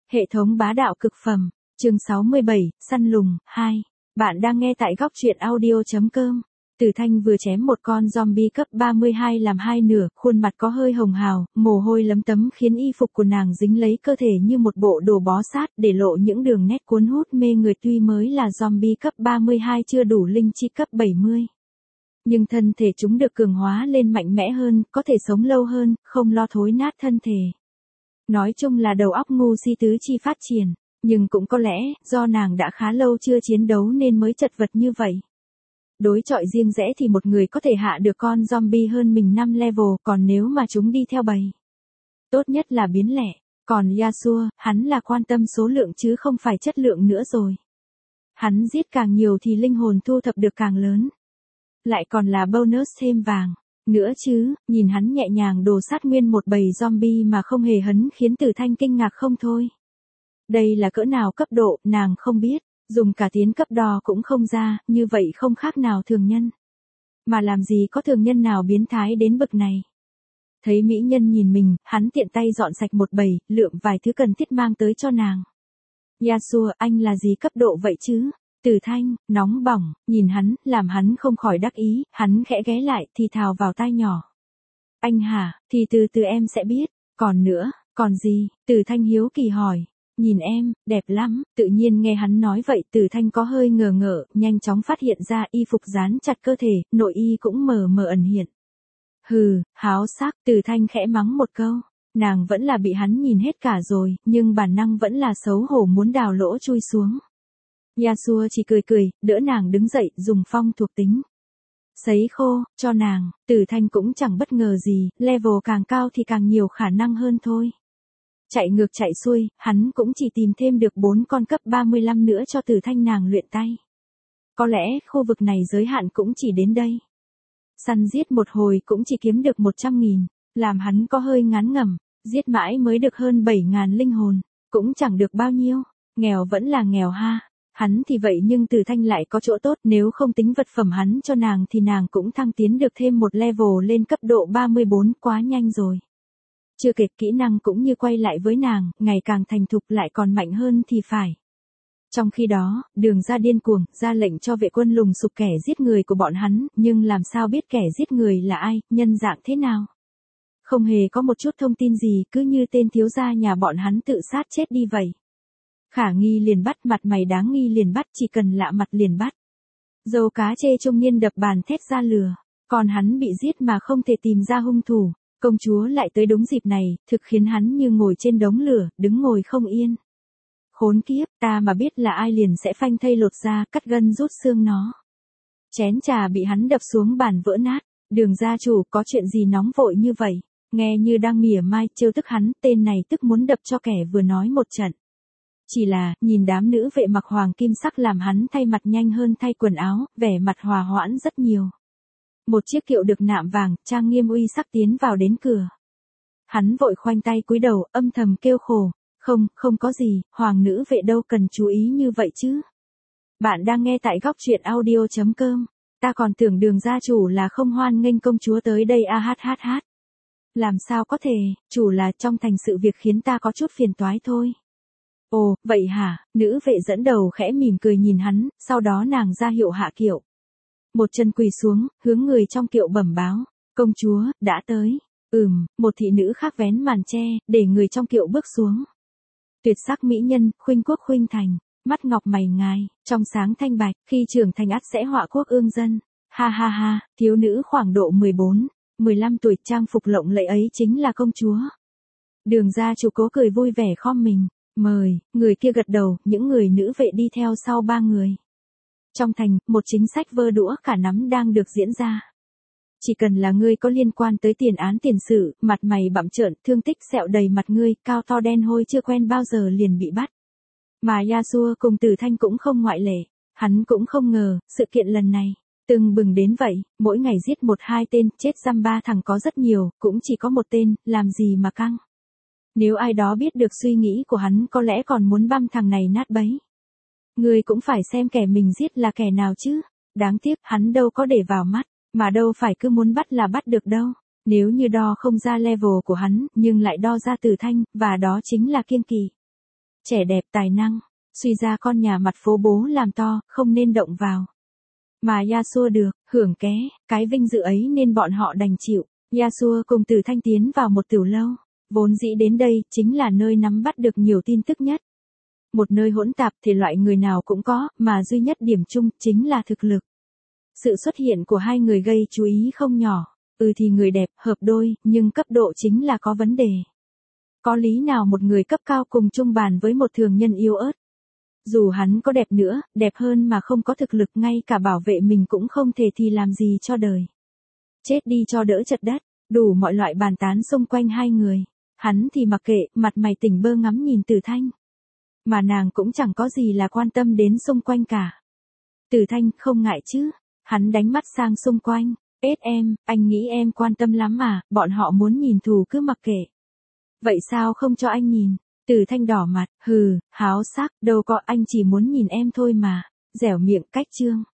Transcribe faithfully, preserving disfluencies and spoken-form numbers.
Hệ thống bá đạo cực phẩm, chương sáu mươi bảy, săn lùng, hai. Bạn đang nghe tại góc truyện audio.com. Tử Thanh vừa chém một con zombie cấp ba mươi hai làm hai nửa, khuôn mặt có hơi hồng hào, mồ hôi lấm tấm khiến y phục của nàng dính lấy cơ thể như một bộ đồ bó sát, để lộ những đường nét cuốn hút mê người. Tuy mới là zombie cấp ba mươi hai chưa đủ linh chi cấp bảy mươi. Nhưng thân thể chúng được cường hóa lên mạnh mẽ hơn, có thể sống lâu hơn, không lo thối nát thân thể. Nói chung là đầu óc ngu si tứ chi phát triển, nhưng cũng có lẽ, do nàng đã khá lâu chưa chiến đấu nên mới chật vật như vậy. Đối chọi riêng rẽ thì một người có thể hạ được con zombie hơn mình năm level, còn nếu mà chúng đi theo bầy, tốt nhất là biến lẻ. Còn Yasuo, hắn là quan tâm số lượng chứ không phải chất lượng nữa rồi. Hắn giết càng nhiều thì linh hồn thu thập được càng lớn. Lại còn là bonus thêm vàng nữa chứ. Nhìn hắn nhẹ nhàng đồ sát nguyên một bầy zombie mà không hề hấn khiến Tử Thanh kinh ngạc không thôi. Đây là cỡ nào cấp độ, nàng không biết, dùng cả tiến cấp đo cũng không ra, như vậy không khác nào thường nhân. Mà làm gì có thường nhân nào biến thái đến bậc này. Thấy mỹ nhân nhìn mình, hắn tiện tay dọn sạch một bầy, lượm vài thứ cần thiết mang tới cho nàng. Yasuo, anh là gì cấp độ vậy chứ? Tử Thanh, nóng bỏng, nhìn hắn, làm hắn không khỏi đắc ý, hắn khẽ ghé lại, thì thào vào tai nhỏ. Anh hả, thì từ từ em sẽ biết, còn nữa, còn gì? Tử Thanh hiếu kỳ hỏi. Nhìn em, đẹp lắm. Tự nhiên nghe hắn nói vậy, Tử Thanh có hơi ngờ ngợ, nhanh chóng phát hiện ra y phục dán chặt cơ thể, nội y cũng mờ mờ ẩn hiện. Hừ, háo sắc. Tử Thanh khẽ mắng một câu. Nàng vẫn là bị hắn nhìn hết cả rồi, nhưng bản năng vẫn là xấu hổ muốn đào lỗ chui xuống. Yasuo chỉ cười cười, đỡ nàng đứng dậy, dùng phong thuộc tính sấy khô cho nàng. Tử Thanh cũng chẳng bất ngờ gì, level càng cao thì càng nhiều khả năng hơn thôi. Chạy ngược chạy xuôi, hắn cũng chỉ tìm thêm được bốn con cấp ba mươi lăm nữa cho Tử Thanh nàng luyện tay. Có lẽ khu vực này giới hạn cũng chỉ đến đây. Săn giết một hồi cũng chỉ kiếm được một trăm nghìn, làm hắn có hơi ngán ngẩm, giết mãi mới được hơn bảy ngàn linh hồn, cũng chẳng được bao nhiêu, nghèo vẫn là nghèo ha. Hắn thì vậy nhưng Tử Thanh lại có chỗ tốt, nếu không tính vật phẩm hắn cho nàng thì nàng cũng thăng tiến được thêm một level lên cấp độ ba mươi bốn, quá nhanh rồi. Chưa kể kỹ năng cũng như quay lại với nàng, ngày càng thành thục lại còn mạnh hơn thì phải. Trong khi đó, Đường ra điên cuồng, ra lệnh cho vệ quân lùng sục kẻ giết người của bọn hắn, nhưng làm sao biết kẻ giết người là ai, nhân dạng thế nào. Không hề có một chút thông tin gì, cứ như tên thiếu gia nhà bọn hắn tự sát chết đi vậy. Khả nghi liền bắt, mặt mày đáng nghi liền bắt, chỉ cần lạ mặt liền bắt. Dâu cá chê trung niên đập bàn thét ra lừa, còn hắn bị giết mà không thể tìm ra hung thủ. Công chúa lại tới đúng dịp này, thực khiến hắn như ngồi trên đống lửa, đứng ngồi không yên. Khốn kiếp, ta mà biết là ai liền sẽ phanh thây lột ra, cắt gân rút xương nó. Chén trà bị hắn đập xuống bàn vỡ nát. Đường gia chủ, có chuyện gì nóng vội như vậy? Nghe như đang mỉa mai, trêu tức hắn, tên này tức muốn đập cho kẻ vừa nói một trận. Chỉ là, nhìn đám nữ vệ mặc hoàng kim sắc làm hắn thay mặt nhanh hơn thay quần áo, vẻ mặt hòa hoãn rất nhiều. Một chiếc kiệu được nạm vàng, trang nghiêm uy sắc tiến vào đến cửa. Hắn vội khoanh tay cúi đầu, âm thầm kêu khổ. Không, không có gì, hoàng nữ vệ đâu cần chú ý như vậy chứ. Bạn đang nghe tại góc truyện audio.com. Ta còn tưởng Đường gia chủ là không hoan nghênh công chúa tới đây a hát hát hát. Làm sao có thể, chủ là trong thành sự việc khiến ta có chút phiền toái thôi. Ồ, vậy hả? Nữ vệ dẫn đầu khẽ mỉm cười nhìn hắn, sau đó nàng ra hiệu hạ kiệu. Một chân quỳ xuống, hướng người trong kiệu bẩm báo. Công chúa, đã tới. Ừm, một thị nữ khác vén màn che, để người trong kiệu bước xuống. Tuyệt sắc mỹ nhân, khuynh quốc khuynh thành, mắt ngọc mày ngài, trong sáng thanh bạch, khi trưởng thành ắt sẽ họa quốc ương dân. Ha ha ha, thiếu nữ khoảng độ mười bốn, mười lăm tuổi, trang phục lộng lẫy ấy chính là công chúa. Đường gia chủ cố cười vui vẻ khom mình. Mời, người kia gật đầu, những người nữ vệ đi theo sau ba người. Trong thành, một chính sách vơ đũa cả nắm đang được diễn ra. Chỉ cần là ngươi có liên quan tới tiền án tiền sự, mặt mày bặm trợn, thương tích sẹo đầy mặt ngươi, cao to đen hôi chưa quen bao giờ liền bị bắt. Mà Yasuo cùng Tử Thanh cũng không ngoại lệ. Hắn cũng không ngờ, sự kiện lần này, từng bừng đến vậy, mỗi ngày giết một hai tên, chết dăm ba thằng có rất nhiều, cũng chỉ có một tên, làm gì mà căng. Nếu ai đó biết được suy nghĩ của hắn có lẽ còn muốn băm thằng này nát bấy. Ngươi cũng phải xem kẻ mình giết là kẻ nào chứ. Đáng tiếc, hắn đâu có để vào mắt, mà đâu phải cứ muốn bắt là bắt được đâu. Nếu như đo không ra level của hắn, nhưng lại đo ra Tử Thanh, và đó chính là kiêng kỵ. trẻ đẹp tài năng, suy ra con nhà mặt phố bố làm to, không nên động vào. Mà Yasuo được, hưởng ké, cái vinh dự ấy nên bọn họ đành chịu. Yasuo cùng Tử Thanh tiến vào một tiểu lâu, vốn dĩ đến đây chính là nơi nắm bắt được nhiều tin tức nhất. Một nơi hỗn tạp thì loại người nào cũng có, mà duy nhất điểm chung chính là thực lực. Sự xuất hiện của hai người gây chú ý không nhỏ. Ừ thì người đẹp, hợp đôi, nhưng cấp độ chính là có vấn đề. Có lý nào một người cấp cao cùng chung bàn với một thường nhân yếu ớt? Dù hắn có đẹp nữa, đẹp hơn mà không có thực lực, ngay cả bảo vệ mình cũng không thể thì làm gì cho đời. Chết đi cho đỡ chật đất, đủ mọi loại bàn tán xung quanh hai người. Hắn thì mặc kệ, mặt mày tỉnh bơ ngắm nhìn Tử Thanh. Mà nàng cũng chẳng có gì là quan tâm đến xung quanh cả. Tử Thanh, không ngại chứ? Hắn đánh mắt sang xung quanh. Ết em, anh nghĩ em quan tâm lắm mà, bọn họ muốn nhìn thù cứ mặc kệ. Vậy sao không cho anh nhìn? Tử Thanh đỏ mặt, hừ, háo sắc, đâu có, anh chỉ muốn nhìn em thôi mà. Dẻo miệng cách trương.